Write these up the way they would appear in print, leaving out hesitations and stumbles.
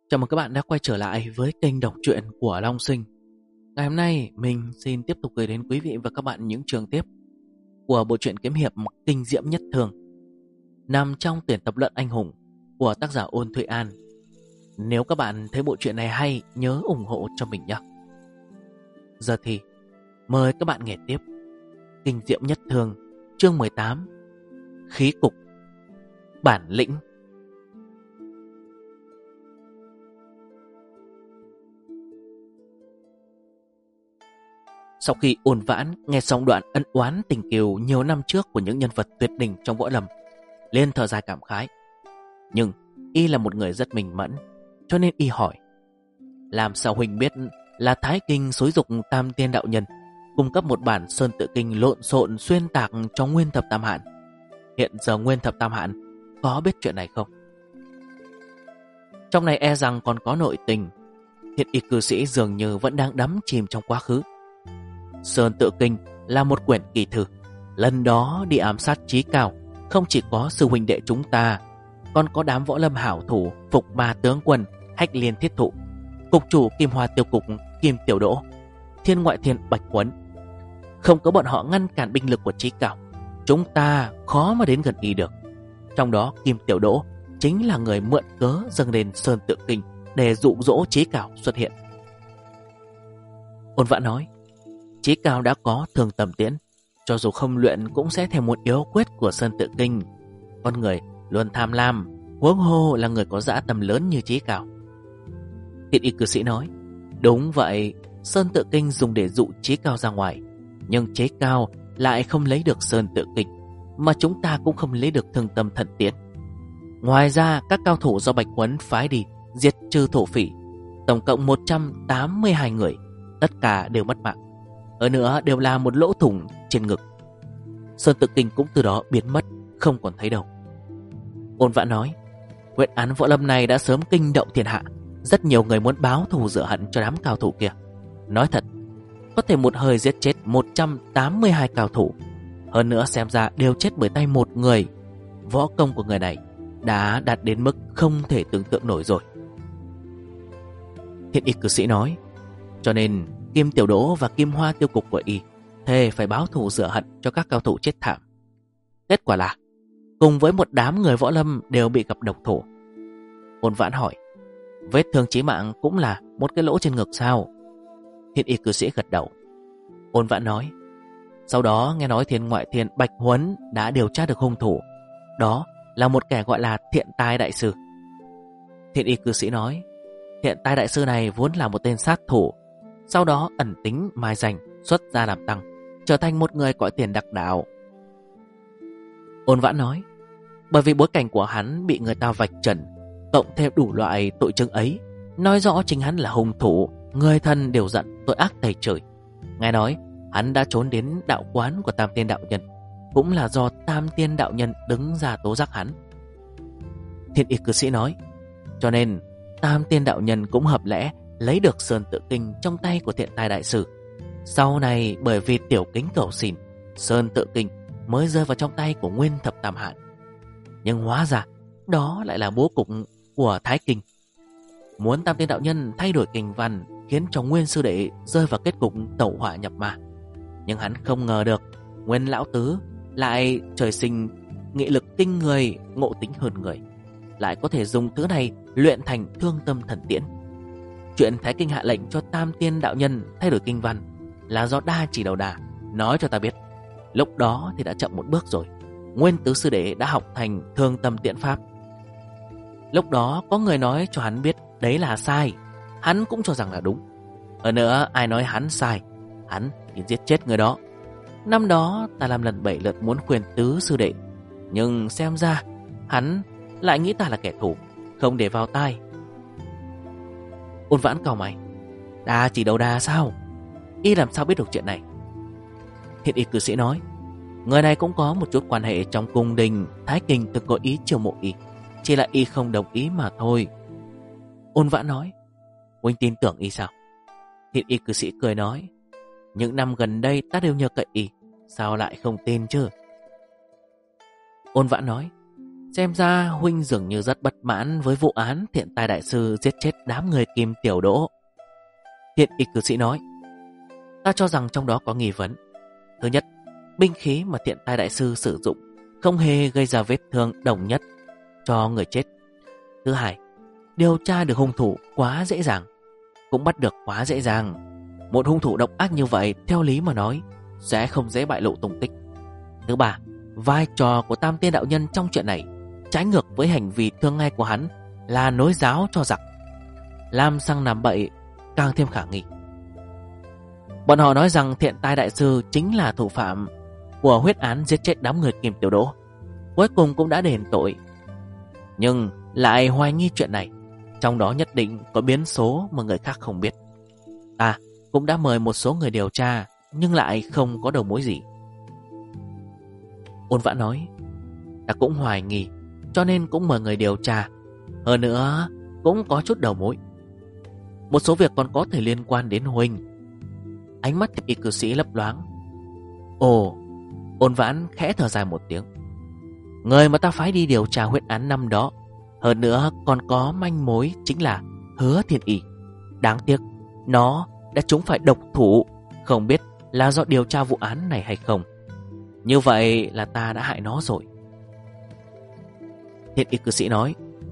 Chào mừng các bạn đã quay trở lại với kênh đọc truyện của Long Sinh. Ngày hôm nay mình xin tiếp tục gửi đến quý vị và các bạn những chương tiếp của bộ truyện kiếm hiệp kinh diễm nhất thường, nằm trong tuyển tập luận anh hùng của tác giả Ôn Thụy An. Nếu các bạn thấy bộ truyện này hay, nhớ ủng hộ cho mình nhé. Giờ thì mời các bạn nghe tiếp kinh diễm nhất thường, chương 18, khí cục, bản lĩnh. Sau khi Ôn Vãn nghe xong đoạn ân oán tình kiều nhiều năm trước của những nhân vật tuyệt đỉnh trong võ lâm, liền thở dài cảm khái. Nhưng y là một người rất minh mẫn, cho nên y hỏi: làm sao huynh biết là Thái Kinh xúi dục Tam Tiên đạo nhân cung cấp một bản Sơn Tự Kinh lộn xộn xuyên tạc cho Nguyên Thập Tam Hạn? Hiện giờ Nguyên Thập Tam Hạn có biết chuyện này không? Trong này e rằng còn có nội tình. Hiện y cư sĩ dường như vẫn đang đắm chìm trong quá khứ. Sơn Tự Kinh là một quyển kỳ thư. Lần đó đi ám sát Chí Cao, không chỉ có sư huynh đệ chúng ta, còn có đám võ lâm hảo thủ Phục Ma tướng quân, Hách Liên thiết thụ, cục chủ Kim Hoa tiêu cục Kim Tiểu Đỗ, Thiên Ngoại Thiên Bạch Quấn. Không có bọn họ ngăn cản binh lực của Chí Cao, chúng ta khó mà đến gần y được. Trong đó Kim Tiểu Đỗ chính là người mượn cớ dâng lên Sơn Tự Kinh để dụ dỗ Chí Cao xuất hiện. Ôn Vãn nói: Chí Cao đã có Thường Tầm Tiễn, cho dù không luyện cũng sẽ theo một yếu quyết của Sơn Tự Kinh. Con người luôn tham lam, huống hồ là người có dã tâm lớn như Chí Cao. Thiện y cư sĩ nói: đúng vậy, Sơn Tự Kinh dùng để dụ Chí Cao ra ngoài, nhưng Chí Cao lại không lấy được Sơn Tự Kinh, mà chúng ta cũng không lấy được Thường Tâm Thần Tiễn. Ngoài ra, các cao thủ do Bạch Huấn phái đi diệt trừ thổ phỉ, tổng cộng 182 người, tất cả đều mất mạng. Hơn nữa đều là một lỗ thủng trên ngực. Sơn Tự Kinh cũng từ đó biến mất, không còn thấy đâu. Ôn Vãn nói: quyết án võ lâm này đã sớm kinh động thiên hạ, rất nhiều người muốn báo thù rửa hận cho đám cao thủ kia. Nói thật, có thể một hơi giết chết 182 cao thủ, hơn nữa xem ra đều chết bởi tay một người. Võ công của người này đã đạt đến mức không thể tưởng tượng nổi rồi. Thiện y cư sĩ nói: cho nên Kim Tiểu Đỗ và Kim Hoa tiêu cục của y thề phải báo thù rửa hận cho các cao thủ chết thảm. Kết quả là cùng với một đám người võ lâm đều bị gặp độc thủ. Ôn Vãn hỏi: vết thương chí mạng cũng là một cái lỗ trên ngực sao? Thiện y cư sĩ gật đầu. Ôn Vãn nói: sau đó nghe nói Thiên Ngoại Thiên Bạch Huấn đã điều tra được hung thủ, đó là một kẻ gọi là Thiện Tai Đại Sư. Thiện y cư sĩ nói: Thiện Tai Đại Sư này vốn là một tên sát thủ, sau đó ẩn tính mai danh, xuất gia làm tăng, trở thành một người cõi tiền đắc đạo. Ôn Vãn nói: bởi vì bối cảnh của hắn bị người ta vạch trần, cộng thêm đủ loại tội chứng ấy, nói rõ chính hắn là hung thủ, người thân đều giận tội ác tày trời. Nghe nói hắn đã trốn đến đạo quán của Tam Tiên đạo nhân, cũng là do Tam Tiên đạo nhân đứng ra tố giác hắn. Thiện y cư sĩ nói: cho nên Tam Tiên đạo nhân cũng hợp lẽ lấy được Sơn Tự Kinh trong tay của Thiện Tai Đại Sư. Sau này bởi vì tiểu kính cầu xin, Sơn Tự Kinh mới rơi vào trong tay của Nguyên Thập Tam Hạn. Nhưng hóa ra đó lại là bố cục của Thái Kinh, muốn Tam Tiên đạo nhân thay đổi kinh văn, khiến cho Nguyên sư đệ rơi vào kết cục tẩu hỏa nhập ma. Nhưng hắn không ngờ được Nguyên lão tứ lại trời sinh nghị lực kinh người, ngộ tính hơn người, lại có thể dùng thứ này luyện thành Thương Tâm Thần Tiễn. Chuyện Thái Kinh hạ lệnh cho Tam Tiên đạo nhân thay đổi kinh văn là do đa chỉ đầu đà nói cho ta biết. Lúc đó thì đã chậm một bước rồi. Nguyên tứ sư đệ đã học thành Thương Tâm Tiễn pháp. Lúc đó có người nói cho hắn biết đấy là sai, hắn cũng cho rằng là đúng. Hơn nữa ai nói hắn sai, hắn thì giết chết người đó. Năm đó ta làm lần 7 lượt muốn khuyên tứ sư đệ, nhưng xem ra hắn lại nghĩ ta là kẻ thù, không để vào tai. Ôn Vãn cau mày: đa chỉ đầu đà sao? Y làm sao biết được chuyện này? Thiện y cư sĩ nói: người này cũng có một chút quan hệ trong cung đình. Thái Kinh từng có ý chiêu mộ y, chỉ là y không đồng ý mà thôi. Ôn Vãn nói: huynh tin tưởng y sao? Thiện y cư sĩ cười nói: những năm gần đây ta đều nhờ cậy y, sao lại không tin chứ? Ôn Vãn nói: Xem ra huynh dường như rất bất mãn với vụ án thiện tài đại sư giết chết đám người Kim Tiểu Đỗ. Thiện y cư sĩ nói, ta cho rằng trong đó có nghi vấn. Thứ nhất, binh khí mà thiện tài đại sư sử dụng không hề gây ra vết thương đồng nhất cho người chết. Thứ hai, điều tra được hung thủ quá dễ dàng, cũng bắt được quá dễ dàng. Một hung thủ độc ác như vậy theo lý mà nói sẽ không dễ bại lộ tung tích. Thứ ba, vai trò của Tam Tiên đạo nhân trong chuyện này trái ngược với hành vi thường ngày của hắn là nối giáo cho giặc, làm sang làm bậy càng thêm khả nghi. Bọn họ nói rằng thiện tài đại sư chính là thủ phạm của huyết án giết chết đám người Kim Tiểu Đỗ, cuối cùng cũng đã đền tội, nhưng lại hoài nghi chuyện này trong đó nhất định có biến số mà người khác không biết. Ta cũng đã mời một số người điều tra, nhưng lại không có đầu mối gì. Ôn Vãn nói, ta cũng hoài nghi, cho nên cũng mời người điều tra. Hơn nữa cũng có chút đầu mối, một số việc còn có thể liên quan đến huynh. Ánh mắt y cư sĩ lấp loáng. Ồ, Ôn Vãn khẽ thở dài một tiếng. Người mà ta phái đi điều tra huyết án năm đó, hơn nữa còn có manh mối, chính là Hứa Thiên Y. Đáng tiếc nó đã trúng phải độc thủ, không biết là do điều tra vụ án này hay không. Như vậy là ta đã hại nó rồi. Thiện y cư sĩ nói,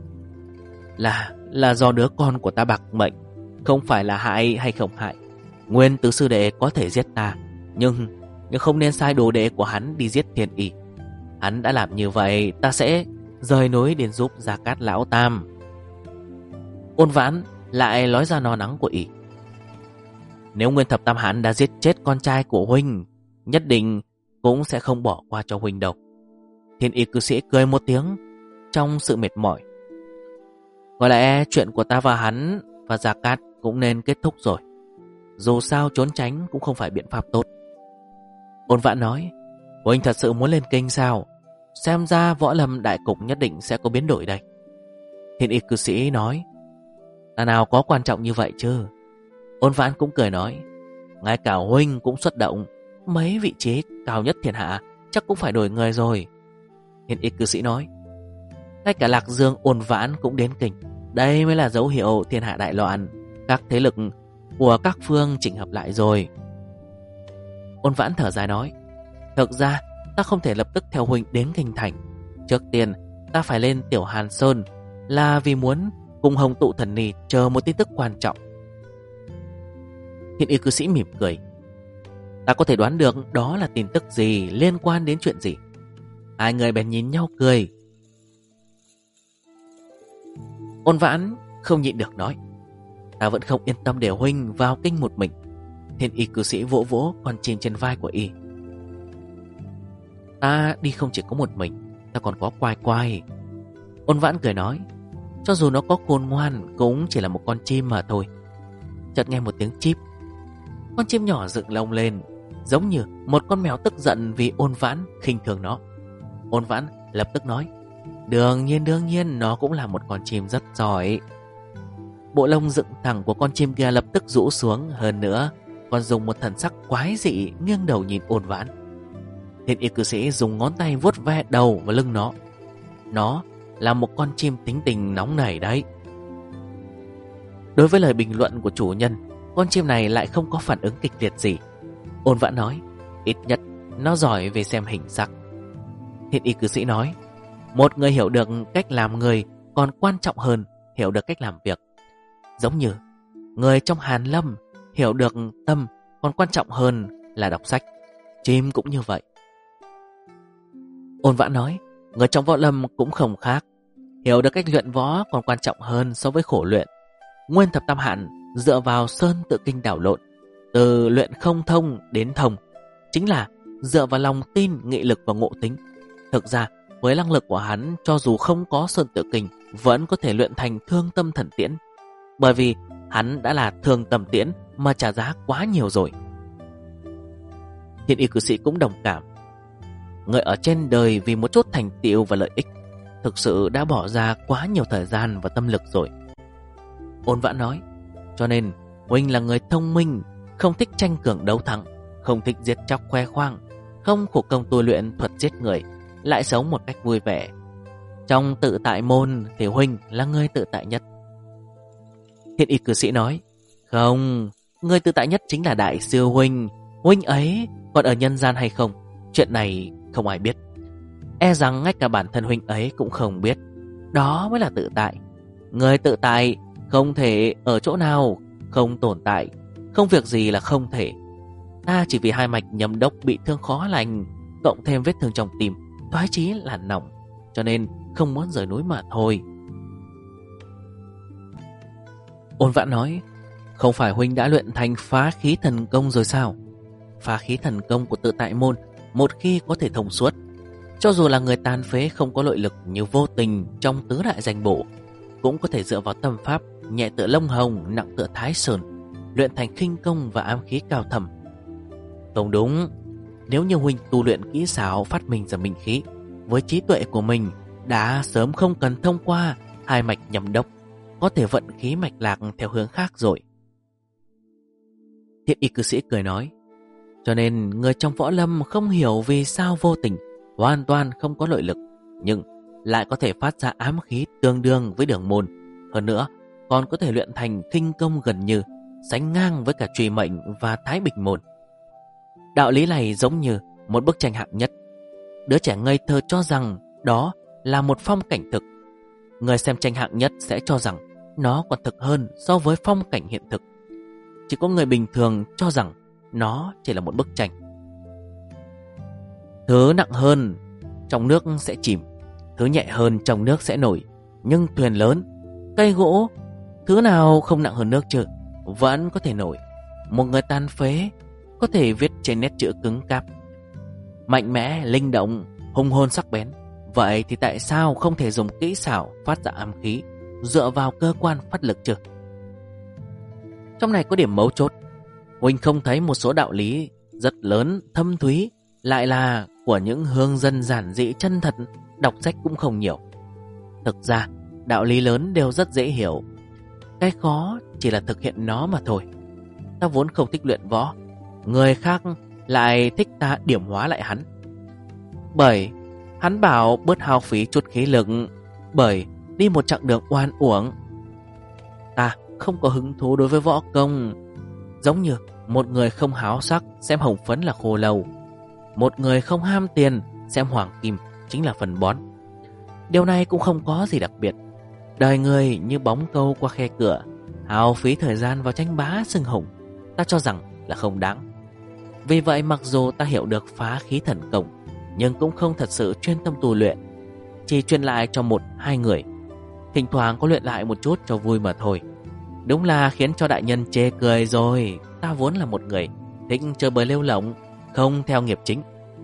là do đứa con của ta bạc mệnh, không phải là hại hay không hại. Nguyên tứ sư đệ có thể giết ta, nhưng không nên sai đồ đệ của hắn đi giết Thiên Y. Hắn đã làm như vậy, ta sẽ rời núi đến giúp Gia Cát Lão Tam. Ôn Vãn lại nói ra no nắng của y. Nếu Nguyên Thập Tam hắn đã giết chết con trai của huynh, nhất định cũng sẽ không bỏ qua cho huynh đâu. Thiên y cư sĩ cười một tiếng trong sự mệt mỏi. Có lẽ chuyện của ta và hắn và Gia Cát cũng nên kết thúc rồi. Dù sao trốn tránh cũng không phải biện pháp tốt. Ôn Vãn nói, huynh thật sự muốn lên kinh sao? Xem ra võ lâm đại cục nhất định sẽ có biến đổi đây. Thiên y cư sĩ nói, ta nào có quan trọng như vậy chứ. Ôn Vãn cũng cười nói, ngay cả huynh cũng xuất động, mấy vị trí cao nhất thiên hạ chắc cũng phải đổi người rồi. Thiên y cư sĩ nói, ngay cả Lạc Dương Ôn Vãn cũng đến kinh. Đây mới là dấu hiệu thiên hạ đại loạn, các thế lực của các phương chỉnh hợp lại rồi. Ôn Vãn thở dài nói, thực ra ta không thể lập tức theo huynh đến kinh thành. Trước tiên ta phải lên Tiểu Hàn Sơn, là vì muốn cùng Hồng Tụ Thần Ni chờ một tin tức quan trọng. Thiên y cư sĩ mỉm cười, ta có thể đoán được đó là tin tức gì, liên quan đến chuyện gì. Hai người bèn nhìn nhau cười. Ôn Vãn không nhịn được nói, ta vẫn không yên tâm để huynh vào kinh một mình. Thiên y cư sĩ vỗ vỗ con chim trên vai của y. Ta đi không chỉ có một mình, ta còn có Quai Quai. Ôn Vãn cười nói, cho dù nó có khôn ngoan cũng chỉ là một con chim mà thôi. Chợt nghe một tiếng chíp, con chim nhỏ dựng lông lên, giống như một con mèo tức giận vì Ôn Vãn khinh thường nó. Ôn Vãn lập tức nói, đương nhiên nó cũng là một con chim rất giỏi. Bộ lông dựng thẳng của con chim kia lập tức rũ xuống, hơn nữa còn dùng một thần sắc quái dị nghiêng đầu nhìn Ôn Vãn. Thiên y cư sĩ dùng ngón tay vuốt ve đầu và lưng nó. Nó là một con chim tính tình nóng nảy đấy. Đối với lời bình luận của chủ nhân, con chim này lại không có phản ứng kịch liệt gì. Ôn Vãn nói, ít nhất nó giỏi về xem hình sắc. Thiên y cư sĩ nói, một người hiểu được cách làm người còn quan trọng hơn hiểu được cách làm việc. Giống như người trong Hàn Lâm hiểu được tâm còn quan trọng hơn là đọc sách, chim cũng như vậy. Ôn Vãn nói, người trong võ lâm cũng không khác, hiểu được cách luyện võ còn quan trọng hơn so với khổ luyện. Nguyên Thập Tam Hạn dựa vào sơn tự kinh đảo lộn, từ luyện không thông đến thông, chính là dựa vào lòng tin, nghị lực và ngộ tính. Thực ra với năng lực của hắn, cho dù không có sơn tự kinh vẫn có thể luyện thành thương tâm thần tiễn, bởi vì hắn đã là thương tâm tiễn mà trả giá quá nhiều rồi. Thiên y cư sĩ cũng đồng cảm, người ở trên đời vì một chút thành tựu và lợi ích thực sự đã bỏ ra quá nhiều thời gian và tâm lực rồi. Ôn Vãn nói, cho nên huynh là người thông minh, không thích tranh cường đấu thắng, không thích giết chóc khoe khoang, không khổ công tu luyện thuật giết người, lại sống một cách vui vẻ. Trong tự tại môn thì huynh là người tự tại nhất. Thiên y cư sĩ nói, không, người tự tại nhất chính là đại sư huynh. Huynh ấy còn ở nhân gian hay không, chuyện này không ai biết. E rằng ngay cả bản thân huynh ấy cũng không biết. Đó mới là tự tại. Người tự tại không thể ở chỗ nào không tồn tại, không việc gì là không thể. Ta chỉ vì hai mạch nhâm đốc bị thương khó lành, cộng thêm vết thương trong tim, toái chí là nòng, cho nên không muốn rời núi mà thôi. Ôn Vãn nói, không phải huynh đã luyện thành phá khí thần công rồi sao? Phá khí thần công của tự tại môn một khi có thể thông suốt, cho dù là người tàn phế không có nội lực như Vô Tình trong tứ đại danh bộ, cũng có thể dựa vào tâm pháp nhẹ tựa lông hồng, nặng tựa thái sơn, luyện thành khinh công và ám khí cao thầm. Không đúng, nếu như huynh tu luyện kỹ xảo phát minh ra minh khí, với trí tuệ của mình đã sớm không cần thông qua hai mạch nhâm đốc, có thể vận khí mạch lạc theo hướng khác rồi. Thiên y cư sĩ cười nói, cho nên người trong võ lâm không hiểu vì sao Vô Tình hoàn toàn không có nội lực, nhưng lại có thể phát ra ám khí tương đương với Đường Môn. Hơn nữa, còn có thể luyện thành khinh công gần như sánh ngang với cả Truy Mệnh và Thái Bình Môn. Đạo lý này giống như một bức tranh hạng nhất. Đứa trẻ ngây thơ cho rằng đó là một phong cảnh thực. Người xem tranh hạng nhất sẽ cho rằng nó còn thực hơn so với phong cảnh hiện thực. Chỉ có người bình thường cho rằng nó chỉ là một bức tranh. Thứ nặng hơn trong nước sẽ chìm, thứ nhẹ hơn trong nước sẽ nổi. Nhưng thuyền lớn, cây gỗ, thứ nào không nặng hơn nước chứ, vẫn có thể nổi. Một người tàn phế có thể viết trên nét chữ cứng cáp, mạnh mẽ, linh động, hung hồn sắc bén. Vậy thì tại sao không thể dùng kỹ xảo phát ra ám khí, dựa vào cơ quan phát lực chứ? Trong này có điểm mấu chốt. Huynh không thấy một số đạo lý rất lớn, thâm thúy, lại là của những hương dân giản dị chân thật, đọc sách cũng không nhiều. Thực ra, đạo lý lớn đều rất dễ hiểu. Cái khó chỉ là thực hiện nó mà thôi. Ta vốn không thích luyện võ, người khác lại thích ta điểm hóa lại hắn. Bởi hắn bảo bớt hao phí chút khí lực, bởi đi một chặng đường oan uổng. Ta không có hứng thú đối với võ công, giống như một người không háo sắc xem hồng phấn là khô lâu, một người không ham tiền xem hoàng kim chính là phần bón. Điều này cũng không có gì đặc biệt. Đời người như bóng câu qua khe cửa, hao phí thời gian vào tranh bá xưng hùng, ta cho rằng là không đáng. Vì vậy mặc dù ta hiểu được phá khí thần công, nhưng cũng không thật sự chuyên tâm tu luyện, chỉ truyền lại cho một hai người, thỉnh thoảng có luyện lại một chút cho vui mà thôi. Đúng là khiến cho đại nhân chê cười rồi. Ta vốn là một người thích chơi bời lêu lỏng, không theo nghiệp chính.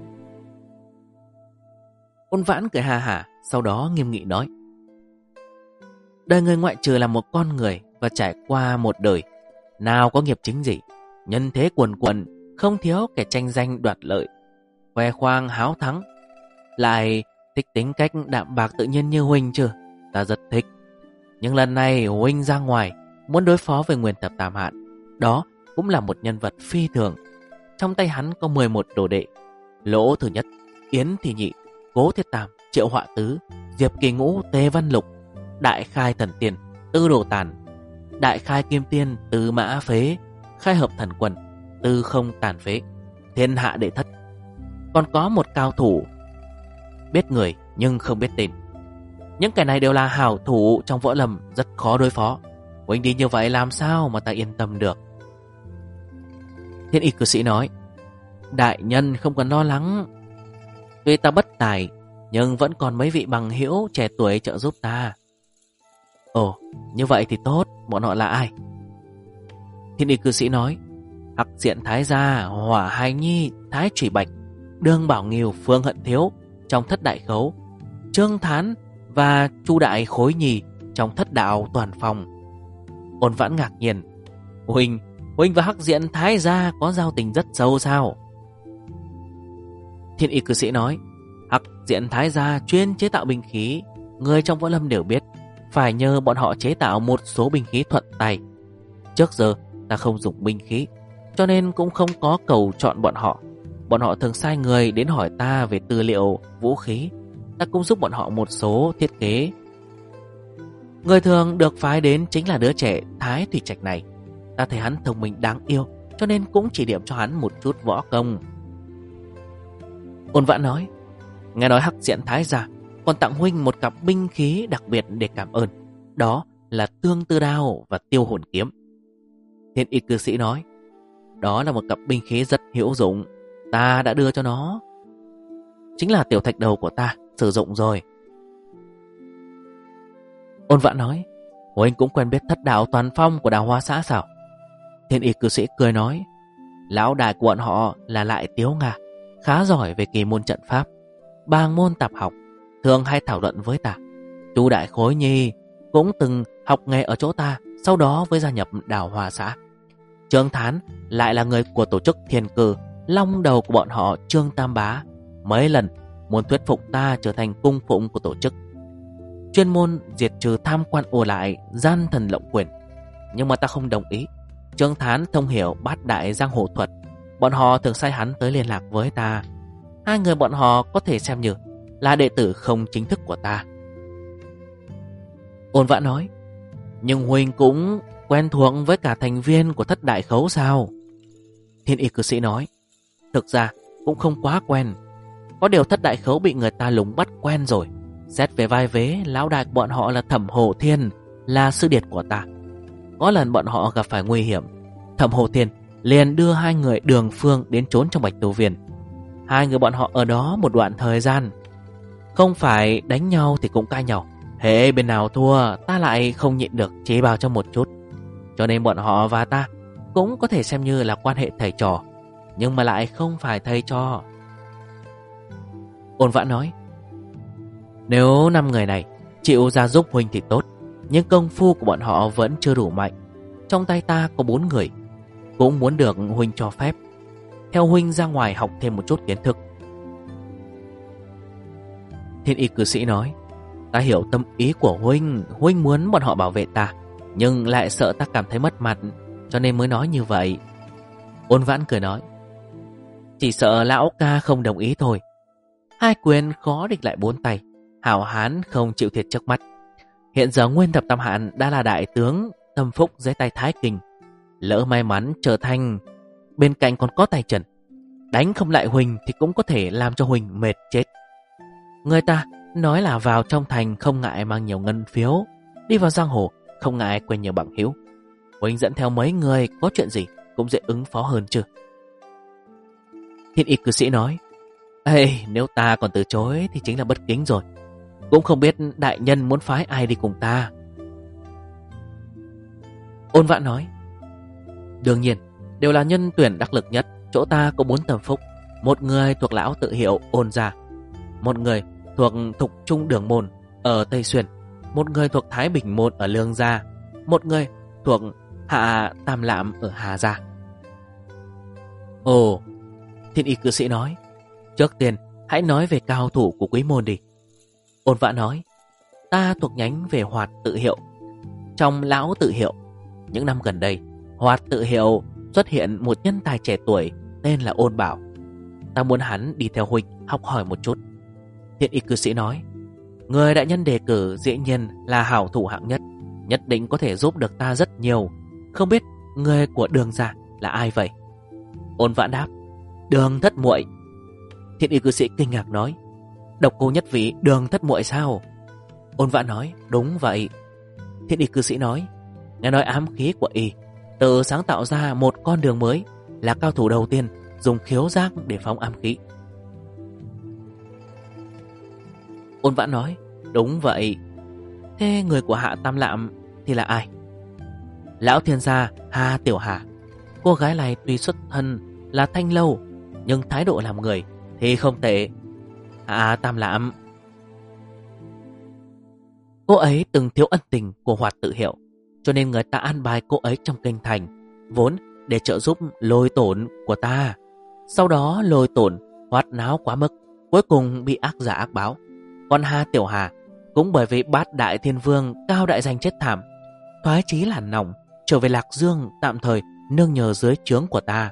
Ôn Vãn cười ha hả, sau đó nghiêm nghị nói, đời người ngoại trừ là một con người và trải qua một đời, nào có nghiệp chính gì. Nhân thế quần quần, không thiếu kẻ tranh danh đoạt lợi, khoe khoang háo thắng, lại thích tính cách đạm bạc tự nhiên như huynh chứ. Ta rất thích. Nhưng lần này huynh ra ngoài muốn đối phó với Nguyên Thập Tam Hạn, đó cũng là một nhân vật phi thường. Trong tay hắn có 11 đồ đệ: Lỗ Thứ Nhất, Yến Thị Nhị, Cố Thiết Tam, Triệu Họa Tứ, Diệp Kỳ Ngũ, Tề Văn Lục, Đại Khai Thần Tiên, Tư Đồ Tàn, Đại Khai Kim Tiên, Tư Mã Phế, Khai Hợp Thần Quân, Tư Không Tàn Phế, Thiên Hạ Đệ Thất. Còn có một cao thủ biết người nhưng không biết tên. Những kẻ này đều là hảo thủ trong võ lâm, rất khó đối phó. Huynh đi như vậy làm sao mà ta yên tâm được? Thiên y cư sĩ nói, đại nhân không cần lo lắng. Tuy ta bất tài, nhưng vẫn còn mấy vị bằng hữu trẻ tuổi trợ giúp ta. Ồ, như vậy thì tốt. Bọn họ là ai? Thiên y cư sĩ nói, Hắc Diện Thái Gia, Hỏa Hải Nhi, Thái Trùy Bạch, Đường Bảo Nghiêu, Phương Hận Thiếu trong Thất Đại Khấu, Trương Thán và Chu Đại Khối Nhì trong Thất Đạo Toàn Phòng. Ôn Vãn ngạc nhiên, Huynh và Hắc Diện Thái Gia có giao tình rất sâu sao? Thiên y cư sĩ nói, Hắc Diện Thái Gia chuyên chế tạo binh khí, người trong võ lâm đều biết, phải nhờ bọn họ chế tạo một số binh khí thuận tay. Trước giờ ta không dùng binh khí, cho nên cũng không có cầu chọn bọn họ. Bọn họ thường sai người đến hỏi ta về tư liệu, vũ khí. ta cũng giúp bọn họ một số thiết kế. Người thường được phái đến chính là đứa trẻ Thái Thủy Trạch này. Ta thấy hắn thông minh đáng yêu, cho nên cũng chỉ điểm cho hắn một chút võ công. Ôn Vãn nói, nghe nói Hắc Diện Thái gia còn tặng huynh một cặp binh khí đặc biệt để cảm ơn. Đó là Tương Tư Đao và Tiêu Hồn Kiếm. Thiên Y cư sĩ nói, đó là một cặp binh khí rất hữu dụng. Ta đã đưa cho nó. Chính là tiểu thạch đầu của ta sử dụng rồi. Ôn Vãn nói, huynh cũng quen biết thất đạo toàn phong của Đào Hoa xã sao? Thiên Y cư sĩ cười nói, lão đại của bọn họ là Lại Tiếu Nga, khá giỏi về kỳ môn trận pháp, bang môn tạp học, thường hay thảo luận với ta. Chu Đại Khối Nhi cũng từng học nghề ở chỗ ta, sau đó mới gia nhập Đào Hoa xã. Trương Thán lại là người của tổ chức Thiên Cử, long đầu của bọn họ Trương Tam Bá, mấy lần muốn thuyết phục ta trở thành cung phụng của tổ chức, chuyên môn diệt trừ tham quan ô lại, gian thần lộng quyền. Nhưng mà ta không đồng ý. Trương Thán thông hiểu bát đại giang hồ thuật, bọn họ thường sai hắn tới liên lạc với ta. Hai người bọn họ có thể xem như là đệ tử không chính thức của ta. Ôn Vãn nói, nhưng huynh cũng quen thuộc với cả thành viên của thất đại khấu sao? Thiên Y cư sĩ nói, thực ra cũng không quá quen. Có điều thất đại khấu bị người ta lùng bắt quen rồi. Xét về vai vế, lão đại của bọn họ là Thẩm Hồ Thiên, là sư điệt của ta. Có lần bọn họ gặp phải nguy hiểm, Thẩm Hồ Thiên liền đưa hai người Đường Phương đến trốn trong Bạch Tù Viên. Hai người bọn họ ở đó một đoạn thời gian, không phải đánh nhau thì cũng cãi nhau. Hễ bên nào thua, ta lại không nhịn được chế bào cho một chút. Cho nên bọn họ và ta cũng có thể xem như là quan hệ thầy trò, nhưng mà lại không phải thầy trò. Ôn Vãn nói, nếu 5 người này chịu ra giúp huynh thì tốt, nhưng công phu của bọn họ vẫn chưa đủ mạnh. Trong tay ta có 4 người, cũng muốn được huynh cho phép theo huynh ra ngoài học thêm một chút kiến thức. Thiên Y cư sĩ nói, ta hiểu tâm ý của huynh. Huynh muốn bọn họ bảo vệ ta, nhưng lại sợ ta cảm thấy mất mặt, cho nên mới nói như vậy. Ôn Vãn cười nói, chỉ sợ lão ca không đồng ý thôi. Hai quyền khó địch lại 4 tay, hảo hán không chịu thiệt trước mắt. Hiện giờ Nguyên Thập Tam Hạn đã là đại tướng tâm phúc dưới tay Thái Kinh. Lỡ may mắn trở thành, bên cạnh còn có tay Trần, đánh không lại huynh thì cũng có thể làm cho huynh mệt chết. Người ta nói là vào trong thành không ngại mang nhiều ngân phiếu, đi vào giang hồ không ngại quen nhiều bằng hữu. Huynh dẫn theo mấy người, có chuyện gì cũng dễ ứng phó hơn chứ. Thiên Y cư sĩ nói, ê, nếu ta còn từ chối thì chính là bất kính rồi. Cũng không biết đại nhân muốn phái ai đi cùng ta. Ôn Vãn nói, đương nhiên đều là nhân tuyển đắc lực nhất. Chỗ ta có 4 tâm phúc. Một người thuộc lão tự hiệu Ôn gia, một người thuộc Thục Trung Đường Môn ở Tây Xuyên, một người thuộc Thái Bình Môn ở Lương gia, một người thuộc Hạ Tam Lạm ở Hà gia. Ồ, Thiên Y cư sĩ nói, trước tiên hãy nói về cao thủ của quý môn đi. Ôn Vãn nói, ta thuộc nhánh về Hoạt tự hiệu. Trong lão tự hiệu, những năm gần đây, Hoạt tự hiệu xuất hiện một nhân tài trẻ tuổi tên là Ôn Bảo. Ta muốn hắn đi theo huynh học hỏi một chút. Thiên Y cư sĩ nói, người đại nhân đề cử dĩ nhiên là hảo thủ hạng nhất, nhất định có thể giúp được ta rất nhiều. Không biết người của Đường gia là ai vậy? Ôn Vãn đáp, Đường thất muội. Thiên Y cư sĩ kinh ngạc nói, độc cô nhất vị Đường thất muội sao? Ôn Vãn nói, đúng vậy. Thiên Y cư sĩ nói, nghe nói ám khí của y tự sáng tạo ra một con đường mới, là cao thủ đầu tiên dùng khiếu giác để phóng ám khí. Ôn Vãn nói, đúng vậy. Thế người của Hạ Tam Lạm thì là ai? Lão thiên gia Hà Tiểu Hà. Cô gái này tuy xuất thân là thanh lâu, nhưng thái độ làm người thì không tệ. Hạ Tam Lạm, cô ấy từng thiếu ân tình của Hoạt tự hiệu, cho nên người ta an bài cô ấy trong kinh thành, vốn để trợ giúp Lôi Tổn của ta. Sau đó Lôi Tổn hoạt náo quá mức, cuối cùng bị ác giả ác báo. Còn Hà Tiểu Hà cũng bởi vì Bát Đại Thiên Vương Cao Đại Danh chết thảm, thoái chí làn nòng, trở về Lạc Dương tạm thời nương nhờ dưới trướng của ta.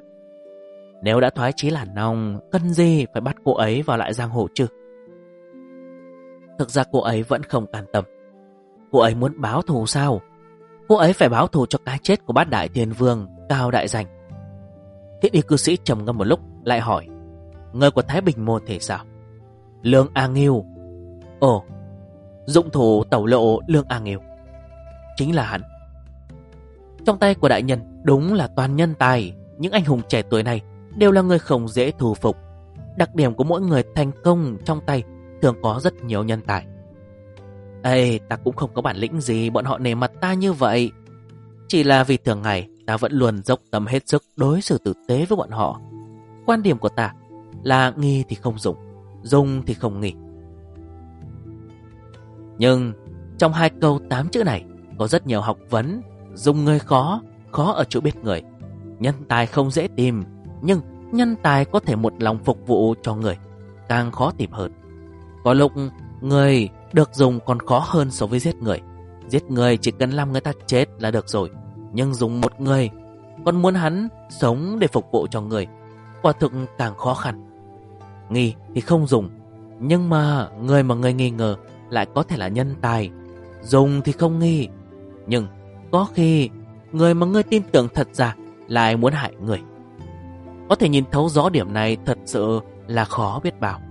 Nếu đã thoái chí làn nòng, cần gì phải bắt cô ấy vào lại giang hồ chứ? thực ra cô ấy vẫn không can tâm. Cô ấy muốn báo thù sao? Cô ấy phải báo thù cho cái chết của bát đại thiên vương Cao Đại Danh. Thiết y cư sĩ trầm ngâm một lúc lại hỏi, người của Thái Bình môn thì sao? Lương A Nghiêu. Ồ, dụng thủ tẩu lộ Lương A Nghiêu. Chính là hắn. Trong tay của đại nhân đúng là toàn nhân tài. Những anh hùng trẻ tuổi này đều là người không dễ thù phục. Đặc điểm của mỗi người thành công trong tay thường có rất nhiều nhân tài. Ê, ta cũng không có bản lĩnh gì bọn họ nể mặt ta như vậy. Chỉ là vì thường ngày ta vẫn luôn dốc tâm hết sức đối xử tử tế với bọn họ. Quan điểm của ta là nghi thì không dùng, dùng thì không nghi. Nhưng trong 2 câu 8 chữ này có rất nhiều học vấn. Dùng người khó, khó ở chỗ biết người. Nhân tài không dễ tìm, nhưng nhân tài có thể một lòng phục vụ cho người càng khó tìm hơn. Có lúc người được dùng còn khó hơn so với giết người. Giết người chỉ cần làm người ta chết là được rồi, nhưng dùng một người còn muốn hắn sống để phục vụ cho người, quả thực càng khó khăn. Nghi thì không dùng, nhưng mà người nghi ngờ lại có thể là nhân tài. Dùng thì không nghi, nhưng có khi người mà ngươi tin tưởng thật ra lại muốn hại người. Có thể nhìn thấu rõ điểm này thật sự là khó biết bao.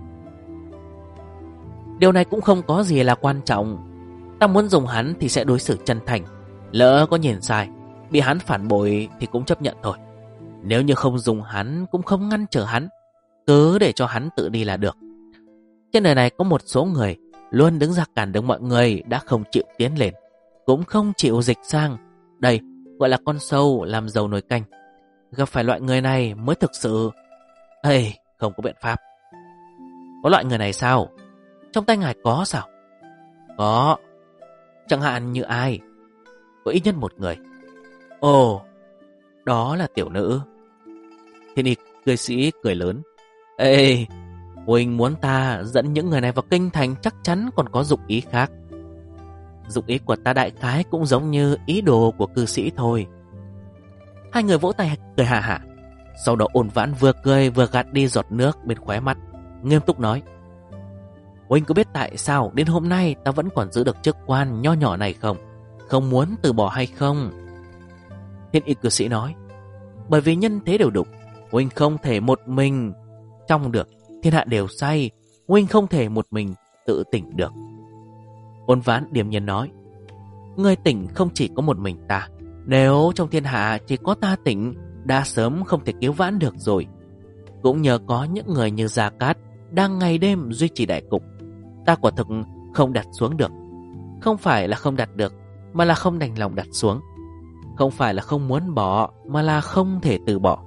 Điều này cũng không có gì là quan trọng. Ta muốn dùng hắn thì sẽ đối xử chân thành. Lỡ có nhìn sai, bị hắn phản bội thì cũng chấp nhận thôi. Nếu như không dùng hắn cũng không ngăn trở hắn, cứ để cho hắn tự đi là được. Trên đời này có một số người luôn đứng ra cản đứng mọi người đã không chịu tiến lên, cũng không chịu dịch sang. Đây gọi là con sâu làm dầu nồi canh. Gặp phải loại người này mới thực sự không có biện pháp. Có loại người này sao? Trong tay ngài có sao? Có. Chẳng hạn như ai? Có ít nhất một người. Ồ, đó là tiểu nữ. Thiên y cư sĩ cười lớn. Ê, huynh muốn ta dẫn những người này vào kinh thành chắc chắn còn có dụng ý khác. Dụng ý của ta đại khái cũng giống như ý đồ của cư sĩ thôi. Hai người vỗ tay cười hà hà. Sau đó Ôn Vãn vừa cười vừa gạt đi giọt nước bên khóe mắt, nghiêm túc nói, huynh có biết tại sao đến hôm nay ta vẫn còn giữ được chức quan nho nhỏ này không? Không muốn từ bỏ hay không? Thiên y cư sĩ nói, bởi vì nhân thế đều đục, huynh không thể một mình trong được, thiên hạ đều say, huynh không thể một mình tự tỉnh được. Ôn Vãn điềm nhiên nói, người tỉnh không chỉ có một mình ta. Nếu trong thiên hạ chỉ có ta tỉnh, đã sớm không thể cứu vãn được rồi. Cũng nhờ có những người như Gia Cát đang ngày đêm duy trì đại cục, ta quả thực không đặt xuống được. Không phải là không đặt được, mà là không đành lòng đặt xuống. Không phải là không muốn bỏ, mà là không thể từ bỏ.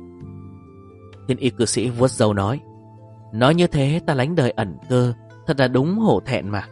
Thiên y cư sĩ vuốt râu nói, nói như thế ta lánh đời ẩn cư, thật là đúng hổ thẹn mà.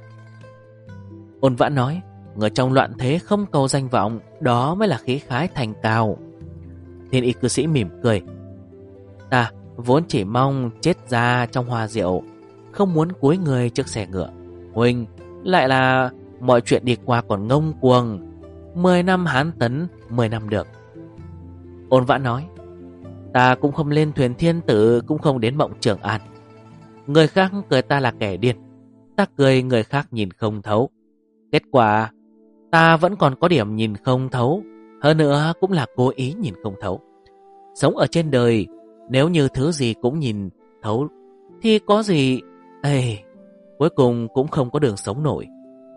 Ôn Vãn nói, người trong loạn thế không cầu danh vọng, đó mới là khí khái thành cao. Thiên y cư sĩ mỉm cười, ta vốn chỉ mong chết ra trong hoa rượu, không muốn cúi người trước xe ngựa. Huynh lại là mọi chuyện đi qua còn ngông cuồng. 10 năm Hán Tấn, 10 năm được. Ôn Vãn nói, ta cũng không lên thuyền thiên tử, cũng không đến mộng Trường An. Người khác cười ta là kẻ điên, ta cười người khác nhìn không thấu. Kết quả ta vẫn còn có điểm nhìn không thấu, hơn nữa cũng là cố ý nhìn không thấu. Sống ở trên đời, nếu như thứ gì cũng nhìn thấu thì có gì cuối cùng cũng không có đường sống nổi.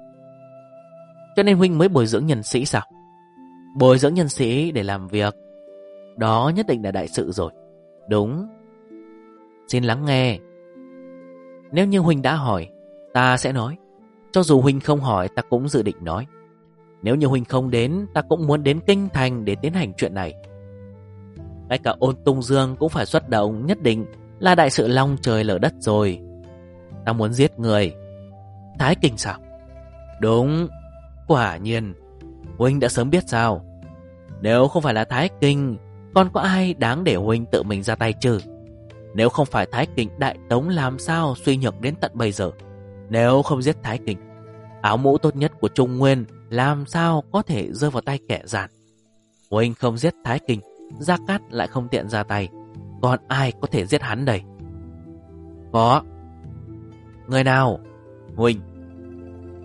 Cho nên huynh mới bồi dưỡng nhân sĩ sao? Bồi dưỡng nhân sĩ để làm việc, đó nhất định là đại sự rồi. Đúng. Xin lắng nghe. Nếu như huynh đã hỏi, ta sẽ nói. Cho dù huynh không hỏi, ta cũng dự định nói. Nếu như huynh không đến, ta cũng muốn đến kinh thành để tiến hành chuyện này. Ngay cả Ôn Tung Dương cũng phải xuất động, nhất định là đại sự long trời lở đất rồi. Ta muốn giết người. Thái Kinh sao? Đúng. Quả nhiên huynh đã sớm biết sao? Nếu không phải là Thái Kinh, còn có ai đáng để huynh tự mình ra tay chứ? Nếu không phải Thái Kinh, Đại Tống làm sao suy nhược đến tận bây giờ? Nếu không giết Thái Kinh, áo mũ tốt nhất của Trung Nguyên làm sao có thể rơi vào tay kẻ gian? Huynh không giết Thái Kinh, Gia Cát lại không tiện ra tay, còn ai có thể giết hắn đây? Có. Người nào? Huynh,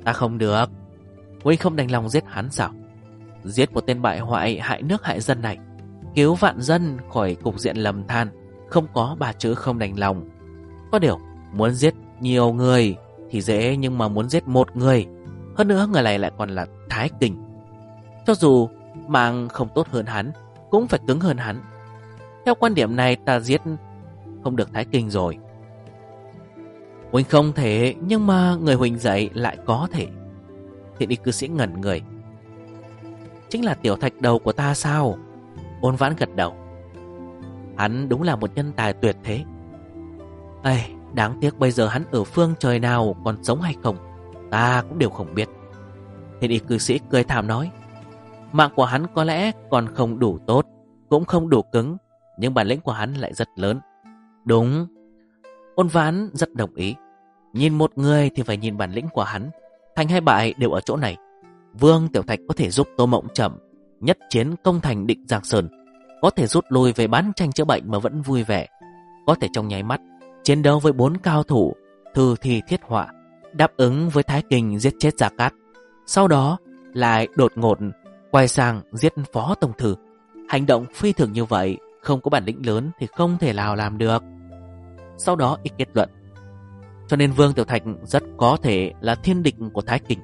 Ta không được. Huynh không đành lòng giết hắn sao? Giết một tên bại hoại hại nước hại dân này, cứu vạn dân khỏi cục diện lầm than, không có ba chữ không đành lòng. Có điều muốn giết nhiều người thì dễ, nhưng mà muốn giết một người, hơn nữa người này lại còn là Thái Kình, cho dù mạng không tốt hơn hắn cũng phải cứng hơn hắn. Theo quan điểm này ta giết không được Thái Kình rồi. Huynh không thể, nhưng mà người huynh dạy lại có thể. Thiện y cư sĩ ngẩn người. Chính là tiểu thạch đầu của ta sao? Ôn Vãn gật đầu. Hắn đúng là một nhân tài tuyệt thế. Ây, đáng tiếc bây giờ hắn ở phương trời nào, còn sống hay không ta cũng đều không biết. Thiện y cư sĩ cười thảm nói, mạng của hắn có lẽ còn không đủ tốt, cũng không đủ cứng, nhưng bản lĩnh của hắn lại rất lớn. Đúng. Ôn Vãn rất đồng ý. Nhìn một người thì phải nhìn bản lĩnh của hắn. Thành hay bại đều ở chỗ này. Vương Tiểu Thạch có thể giúp Tô Mộng Chậm nhất chiến công thành Định Giang Sơn, có thể rút lui về bán tranh chữa bệnh mà vẫn vui vẻ, có thể trong nháy mắt chiến đấu với 4 cao thủ Thư Thi Thiết Họa, đáp ứng với Thái Kình giết chết Gia Cát, sau đó lại đột ngột quay sang giết Phó Tổng Thư. Hành động phi thường như vậy, không có bản lĩnh lớn thì không thể nào làm được. Sau đó y kết luận, cho nên Vương Tiểu Thạch rất có thể là thiên địch của Thái Kình.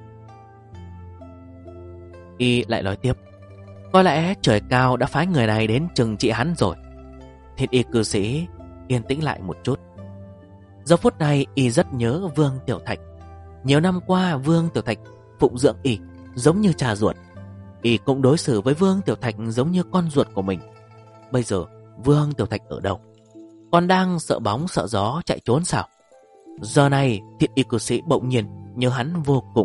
Y lại nói tiếp, có lẽ trời cao đã phái người này đến trừng trị hắn rồi. Thiên y cư sĩ yên tĩnh lại một chút. Giờ phút này y rất nhớ Vương Tiểu Thạch. Nhiều năm qua Vương Tiểu Thạch phụng dưỡng y giống như cha ruột. Y cũng đối xử với Vương Tiểu Thạch giống như con ruột của mình. Bây giờ Vương Tiểu Thạch ở đâu? Còn đang sợ bóng sợ gió chạy trốn sao? Giờ này Thiện y cư sĩ bỗng nhiên nhớ hắn vô cùng.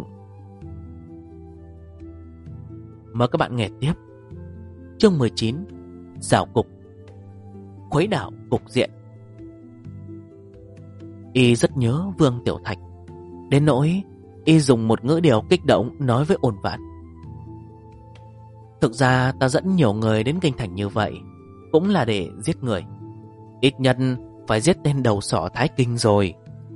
Mời các bạn nghe tiếp. Chương 19. Giảo cục, khuấy đảo cục diện. Y rất nhớ Vương Tiểu Thạch, đến nỗi y dùng một ngữ điệu kích động nói với Ôn Vãn, thực ra ta dẫn nhiều người đến kinh thành như vậy cũng là để giết người. Ít nhất phải giết tên đầu sỏ Thái Kinh rồi.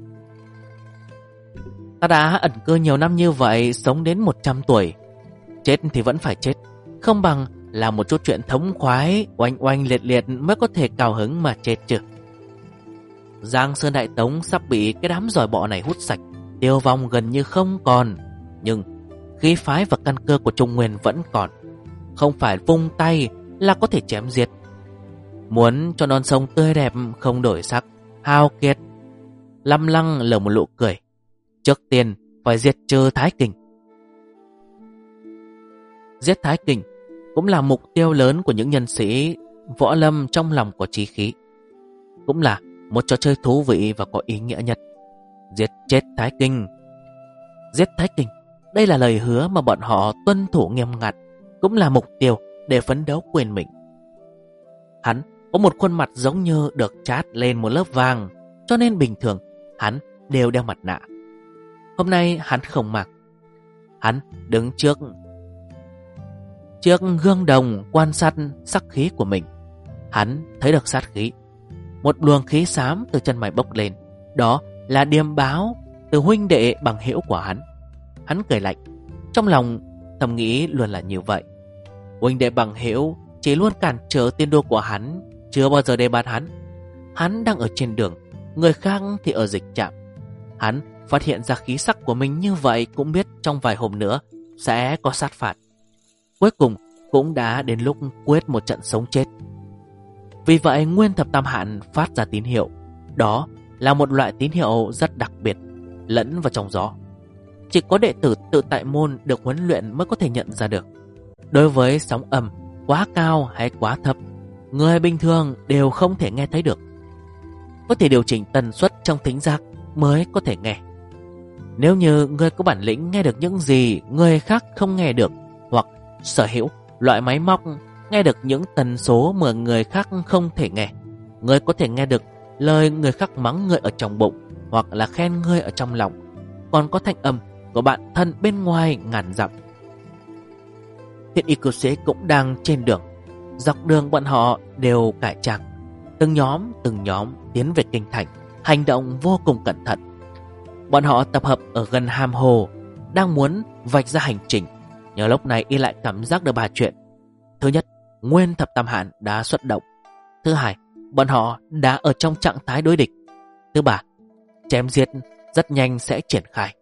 Ta đã ẩn cư nhiều năm như vậy, sống đến 100 tuổi, chết thì vẫn phải chết, không bằng là một chút chuyện thống khoái, oanh oanh liệt liệt mới có thể cao hứng mà chết chứ. Giang Sơn Đại Tống sắp bị cái đám giỏi bọ này hút sạch, tiêu vong gần như không còn, nhưng khí phái và căn cơ của Trung Nguyên vẫn còn, không phải vung tay là có thể chém diệt. Muốn cho non sông tươi đẹp không đổi sắc, hao kiệt. Lâm Lăng lở một nụ cười, trước tiên phải diệt trừ Thái Kình. Giết Thái Kình cũng là mục tiêu lớn của những nhân sĩ võ lâm trong lòng có chí khí, cũng là một trò chơi thú vị và có ý nghĩa nhất. Giết chết Thái Kình. Giết Thái Kình, đây là lời hứa mà bọn họ tuân thủ nghiêm ngặt, cũng là mục tiêu để phấn đấu quên mình. Hắn có một khuôn mặt giống như được chát lên một lớp vàng, cho nên bình thường hắn đều đeo mặt nạ. Hôm nay hắn không mặc. Hắn đứng trước gương đồng quan sát sắc khí của mình. Hắn thấy được sát khí. Một luồng khí xám từ chân mày bốc lên. Đó là điềm báo từ huynh đệ bằng hữu của hắn. Hắn cười lạnh, trong lòng thầm nghĩ luôn là như vậy. Huynh đệ bằng hữu chỉ luôn cản trở tiến độ của hắn, chưa bao giờ đề bạt hắn. Hắn đang ở trên đường, người khác thì ở dịch trạm. Hắn phát hiện ra khí sắc của mình như vậy, cũng biết trong vài hôm nữa sẽ có sát phạt. Cuối cùng cũng đã đến lúc quyết một trận sống chết. Vì vậy Nguyên Thập Tam Hạn phát ra tín hiệu. Đó là một loại tín hiệu rất đặc biệt, lẫn vào trong gió. Chỉ có đệ tử tự tại môn được huấn luyện mới có thể nhận ra được. Đối với sóng âm quá cao hay quá thấp, người bình thường đều không thể nghe thấy được. Có thể điều chỉnh tần suất trong thính giác mới có thể nghe. Nếu như người có bản lĩnh nghe được những gì người khác không nghe được, hoặc sở hữu loại máy móc nghe được những tần số mà người khác không thể nghe, người có thể nghe được lời người khác mắng người ở trong bụng, hoặc là khen người ở trong lòng, còn có thanh âm của bạn thân bên ngoài ngàn dặm. Thiện y cư sĩ cũng đang trên đường. Dọc đường bọn họ đều cải trang, từng nhóm tiến về kinh thành, hành động vô cùng cẩn thận. Bọn họ tập hợp ở gần hàm hồ, đang muốn vạch ra hành trình. Nhưng lúc này y lại cảm giác được ba chuyện. Thứ nhất, Nguyên Thập Tam Hán đã xuất động. Thứ hai, bọn họ đã ở trong trạng thái đối địch. Thứ ba, chém giết rất nhanh sẽ triển khai.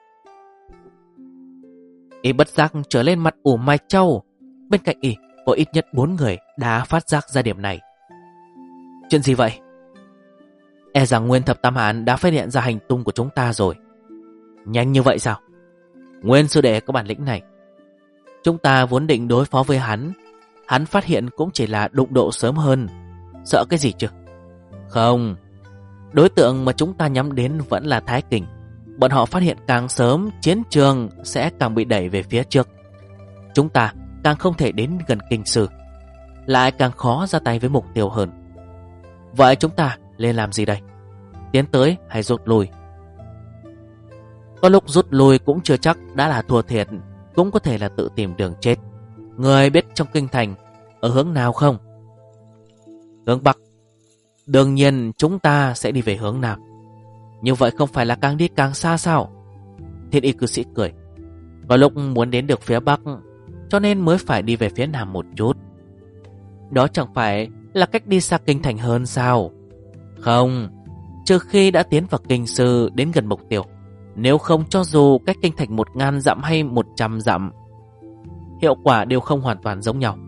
Y bất giác trở lên mặt ủ mai châu. Bên cạnh y có ít nhất 4 người đã phát giác ra điểm này. Chuyện gì vậy? E rằng Nguyên Thập Tam Hán đã phát hiện ra hành tung của chúng ta rồi. Nhanh như vậy sao? Nguyên sư đệ có bản lĩnh này. Chúng ta vốn định đối phó với hắn. Hắn phát hiện cũng chỉ là đụng độ sớm hơn. Sợ cái gì chứ? Không, đối tượng mà chúng ta nhắm đến vẫn là Thái Kình. Bọn họ phát hiện càng sớm, chiến trường sẽ càng bị đẩy về phía trước. Chúng ta càng không thể đến gần kinh sư, lại càng khó ra tay với mục tiêu hơn. Vậy chúng ta nên làm gì đây? Tiến tới hay rút lui? Có lúc rút lui cũng chưa chắc đã là thua thiệt, cũng có thể là tự tìm đường chết. Người biết trong kinh thành ở hướng nào không? Hướng Bắc. Đương nhiên chúng ta sẽ đi về hướng Nam. Như vậy không phải là càng đi càng xa sao? Thiên y cư sĩ cười. Có lúc muốn đến được phía Bắc, cho nên mới phải đi về phía Nam một chút. Đó chẳng phải là cách đi xa kinh thành hơn sao? Không, trừ khi đã tiến vào kinh sư đến gần mục tiêu. Nếu không, cho dù cách kinh thành 1000 dặm hay 100 dặm, hiệu quả đều không hoàn toàn giống nhau.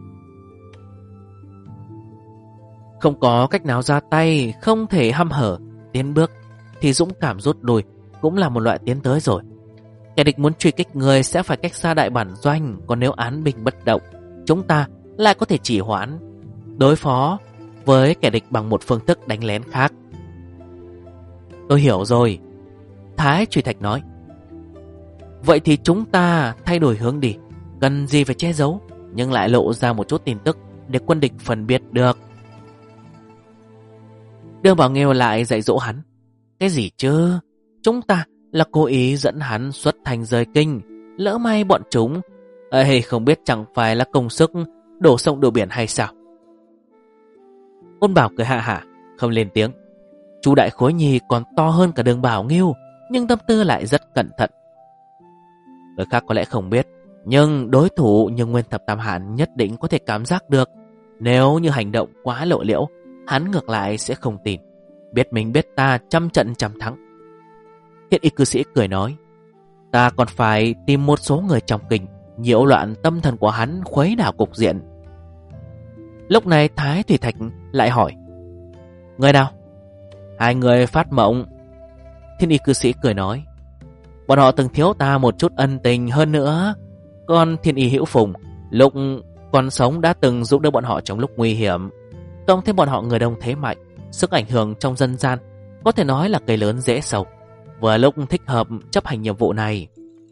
Không có cách nào ra tay, không thể hăm hở tiến bước, thì dũng cảm rút lui cũng là một loại tiến tới rồi. Kẻ địch muốn truy kích người sẽ phải cách xa đại bản doanh. Còn nếu án binh bất động, chúng ta lại có thể chỉ hoãn, đối phó với kẻ địch bằng một phương thức đánh lén khác. Tôi hiểu rồi, Thái Truy Thạch nói. Vậy thì chúng ta thay đổi hướng đi. Cần gì phải che giấu, nhưng lại lộ ra một chút tin tức để quân địch phân biệt được. Đường Bảo Nghiêu lại dạy dỗ hắn. Cái gì chứ? Chúng ta là cố ý dẫn hắn xuất thành rời kinh. Lỡ may bọn chúng không biết chẳng phải là công sức đổ sông đổ biển hay sao? Ôn Bảo cười hạ hả, không lên tiếng. Chú Đại Khối Nhi còn to hơn cả Đường Bảo Nghiêu, nhưng tâm tư lại rất cẩn thận. Người khác có lẽ không biết, nhưng đối thủ như Nguyên Thập Tam Hán nhất định có thể cảm giác được. Nếu như hành động quá lộ liễu, hắn ngược lại sẽ không tin. Biết mình biết ta, trăm trận trăm thắng. Hiện y cư sĩ cười nói. Ta còn phải tìm một số người trong kinh, nhiễu loạn tâm thần của hắn, khuấy đảo cục diện. Lúc này Thái Thủy Thạch lại hỏi. Người nào? 2 người phát mộng. Thiên y cư sĩ cười nói. Bọn họ từng thiếu ta một chút ân tình, hơn nữa con Thiên y Hữu Phùng lúc còn sống đã từng giúp đỡ bọn họ trong lúc nguy hiểm. Cộng thêm bọn họ người đông thế mạnh, sức ảnh hưởng trong dân gian có thể nói là cây lớn dễ sâu, vừa lúc thích hợp chấp hành nhiệm vụ này.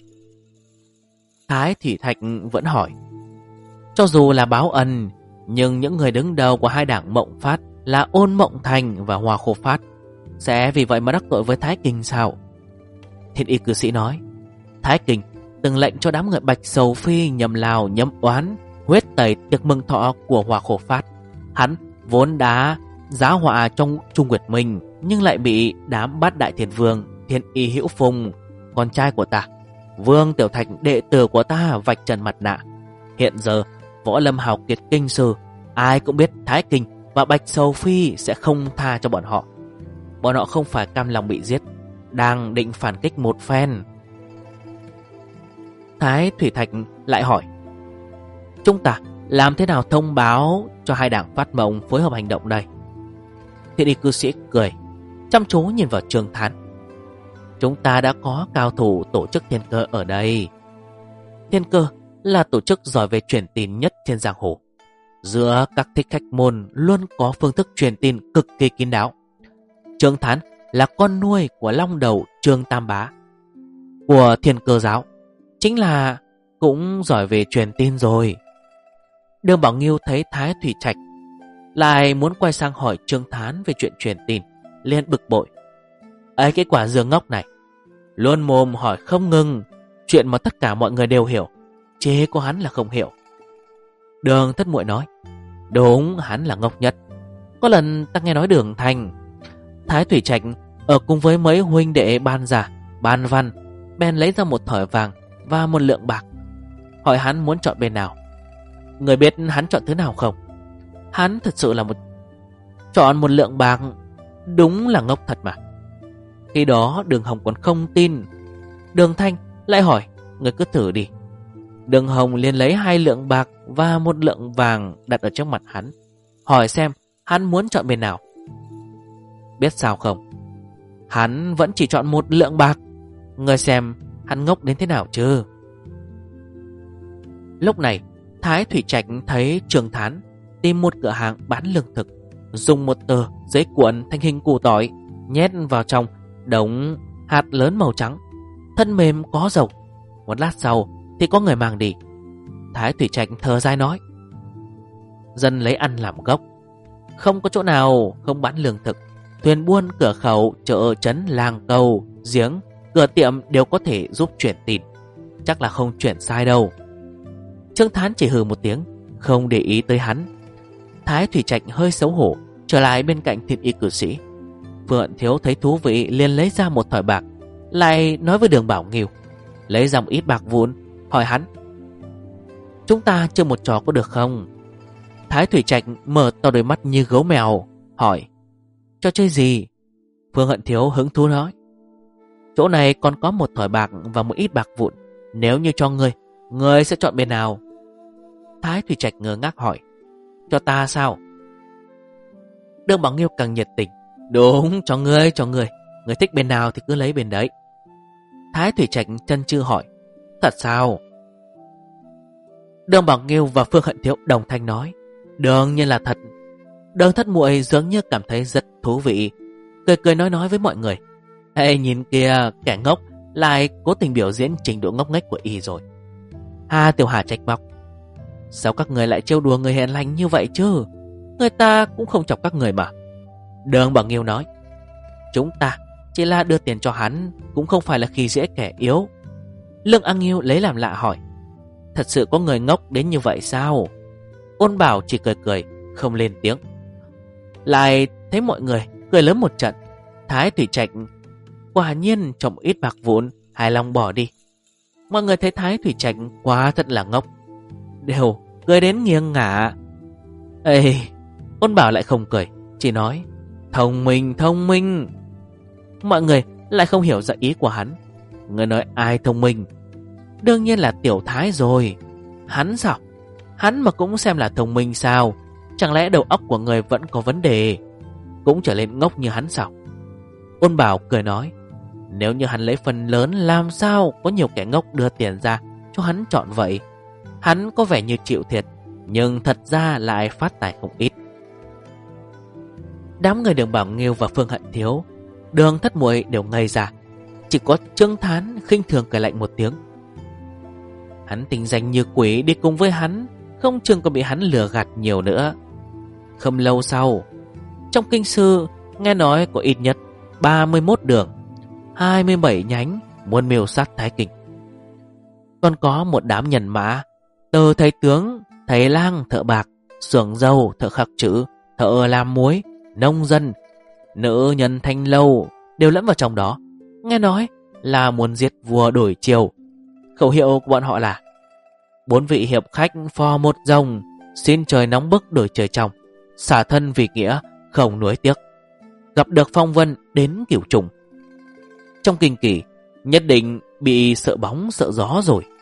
Thái Thủy Thạch vẫn hỏi. Cho dù là báo ân, nhưng những người đứng đầu của 2 đảng Mộng Phát là Ôn Mộng Thành và Hoa Khô Phát sẽ vì vậy mà đắc tội với Thái Kinh sao? Thiên y cư sĩ nói. Thái Kinh từng lệnh cho đám người Bạch Sầu Phi nhầm Lào nhâm oán, huyết tẩy tiệc mừng thọ của Hoa Khô Phát. Hắn vốn đã giá họa trong Trung Nguyệt Minh, nhưng lại bị đám Bát Đại Thiên Vương Thiên y Hữu Phùng, con trai của ta, Vương Tiểu Thạch đệ tử của ta vạch trần mặt nạ. Hiện giờ võ lâm hào kiệt kinh sư, ai cũng biết Thái Kinh và Bạch Sầu Phi sẽ không tha cho bọn họ. Bọn họ không phải cam lòng bị giết, đang định phản kích một phen. Thái Thủy Thạch lại hỏi. Chúng ta làm thế nào thông báo cho 2 đảng Phát Mộng phối hợp hành động đây? Thiên y cư sĩ cười, chăm chú nhìn vào Trương Thán. Chúng ta đã có cao thủ tổ chức Thiên Cơ ở đây. Thiên Cơ là tổ chức giỏi về truyền tin nhất trên giang hồ. Giữa các thích khách môn luôn có phương thức truyền tin cực kỳ kín đáo. Trương Thán là con nuôi của long đầu Trương Tam Bá của Thiên Cơ giáo, chính là cũng giỏi về truyền tin rồi. Đường Bảo Nghiêu thấy Thái Thủy Trạch lại muốn quay sang hỏi Trương Thán về chuyện truyền tin, liền bực bội. Ấy cái quả dưa ngốc này, luôn mồm hỏi không ngừng chuyện mà tất cả mọi người đều hiểu, chế có hắn là không hiểu. Đường Thất Muội nói. Đúng, hắn là ngốc nhất. Có lần ta nghe nói Đường Thành, Thái Thủy Trạch ở cùng với mấy huynh đệ Ban Giả, Ban Văn, bèn lấy ra một thỏi vàng và một lượng bạc. Hỏi hắn muốn chọn bên nào. Người biết hắn chọn thứ nào không? Hắn thật sự là chọn một lượng bạc. Đúng là ngốc thật mà. Khi đó Đường Hồng còn không tin. Đường Thanh lại hỏi, người cứ thử đi. Đường Hồng liền lấy 2 lượng bạc và 1 lượng vàng đặt ở trước mặt hắn, hỏi xem hắn muốn chọn bên nào. Biết sao không? Hắn vẫn chỉ chọn 1 lượng bạc. Người xem hắn ngốc đến thế nào chứ. Lúc này Thái Thủy Trạch thấy Trường Thán tìm một cửa hàng bán lương thực, dùng một tờ giấy cuộn thành hình củ tỏi nhét vào trong đống hạt lớn màu trắng, thân mềm có dầu. Một lát sau thì có người mang đi. Thái Thủy Trạch thở dài nói, dân lấy ăn làm gốc, không có chỗ nào không bán lương thực. Thuyền buôn, cửa khẩu, chợ trấn, làng cầu, giếng, cửa tiệm đều có thể giúp chuyển tin. Chắc là không chuyển sai đâu. Trương Thán chỉ hừ một tiếng, không để ý tới hắn. Thái Thủy Trạch hơi xấu hổ trở lại bên cạnh Thiệp Y cử sĩ. Phượng Thiếu thấy thú vị liền lấy ra một thỏi bạc, lại nói với Đường Bảo Nghiêu, lấy ra một ít bạc vụn, hỏi hắn, chúng ta chơi một trò có được không? Thái Thủy Trạch mở to đôi mắt như gấu mèo, hỏi, trò chơi gì? Phương Hận Thiếu hứng thú nói, chỗ này còn có một thỏi bạc và một ít bạc vụn. Nếu như cho ngươi sẽ chọn bên nào? Thái Thủy Trạch ngơ ngác hỏi, cho ta sao? Đường Bảo Nghiêu càng nhiệt tình, đúng, cho ngươi. Ngươi thích bên nào thì cứ lấy bên đấy. Thái Thủy Trạch chân chư hỏi, thật sao? Đường Bảo Nghiêu và Phương Hận Thiếu đồng thanh nói, đương nhiên là thật. Đường Thất Muội dường như cảm thấy rất thú vị, cười nói với mọi người, ê nhìn kìa, kẻ ngốc lại cố tình biểu diễn trình độ ngốc nghếch của y rồi. Tiểu Hà trách móc, sao các người lại trêu đùa người hiền lành như vậy chứ? Người ta cũng không chọc các người mà. Đường Bảo Nghiêu nói, chúng ta chỉ là đưa tiền cho hắn, cũng không phải là khi dễ kẻ yếu. Lương A Nghiêu lấy làm lạ hỏi, thật sự có người ngốc đến như vậy sao? Ôn Bảo chỉ cười không lên tiếng. Lại thấy mọi người cười lớn một trận. Thái Thủy Trạch quả nhiên trồng ít bạc vụn, hài lòng bỏ đi. Mọi người thấy Thái Thủy Trạch quá thật là ngốc, đều cười đến nghiêng ngả. Ê, Ôn Bảo lại không cười, chỉ nói, thông minh. Mọi người lại không hiểu ra ý của hắn. Người nói ai thông minh? Đương nhiên là Tiểu Thái rồi. Hắn sao? Hắn mà cũng xem là thông minh sao? Chẳng lẽ đầu óc của người vẫn có vấn đề, cũng trở nên ngốc như hắn sao? Ôn Bảo cười nói, nếu như hắn lấy phần lớn, làm sao có nhiều kẻ ngốc đưa tiền ra cho hắn chọn vậy? Hắn có vẻ như chịu thiệt, nhưng thật ra lại phát tài không ít. Đám người Đường Bảo Nghiêu và Phương Hận Thiếu, Đường Thất Muội đều ngây ra. Chỉ có Trương Thán khinh thường cười lạnh một tiếng. Hắn tình danh như quỷ đi cùng với hắn, không chừng còn bị hắn lừa gạt nhiều nữa. Không lâu sau, trong kinh sư nghe nói có ít nhất 31 đường, 27 nhánh muốn mưu sát Thái Kinh. Còn có một đám nhân mã, từ thầy tướng, thầy lang, thợ bạc, xưởng dầu, thợ khắc chữ, thợ làm muối, nông dân, nữ nhân thanh lâu đều lẫn vào trong đó. Nghe nói là muốn giết vua đổi triều. Khẩu hiệu của bọn họ là 4 vị hiệp khách phò một rồng, xin trời nóng bức đổi trời trong, xả thân vì nghĩa không nuối tiếc, gặp được phong vân đến cửu trùng. Trong kinh kỳ nhất định bị sợ bóng sợ gió rồi.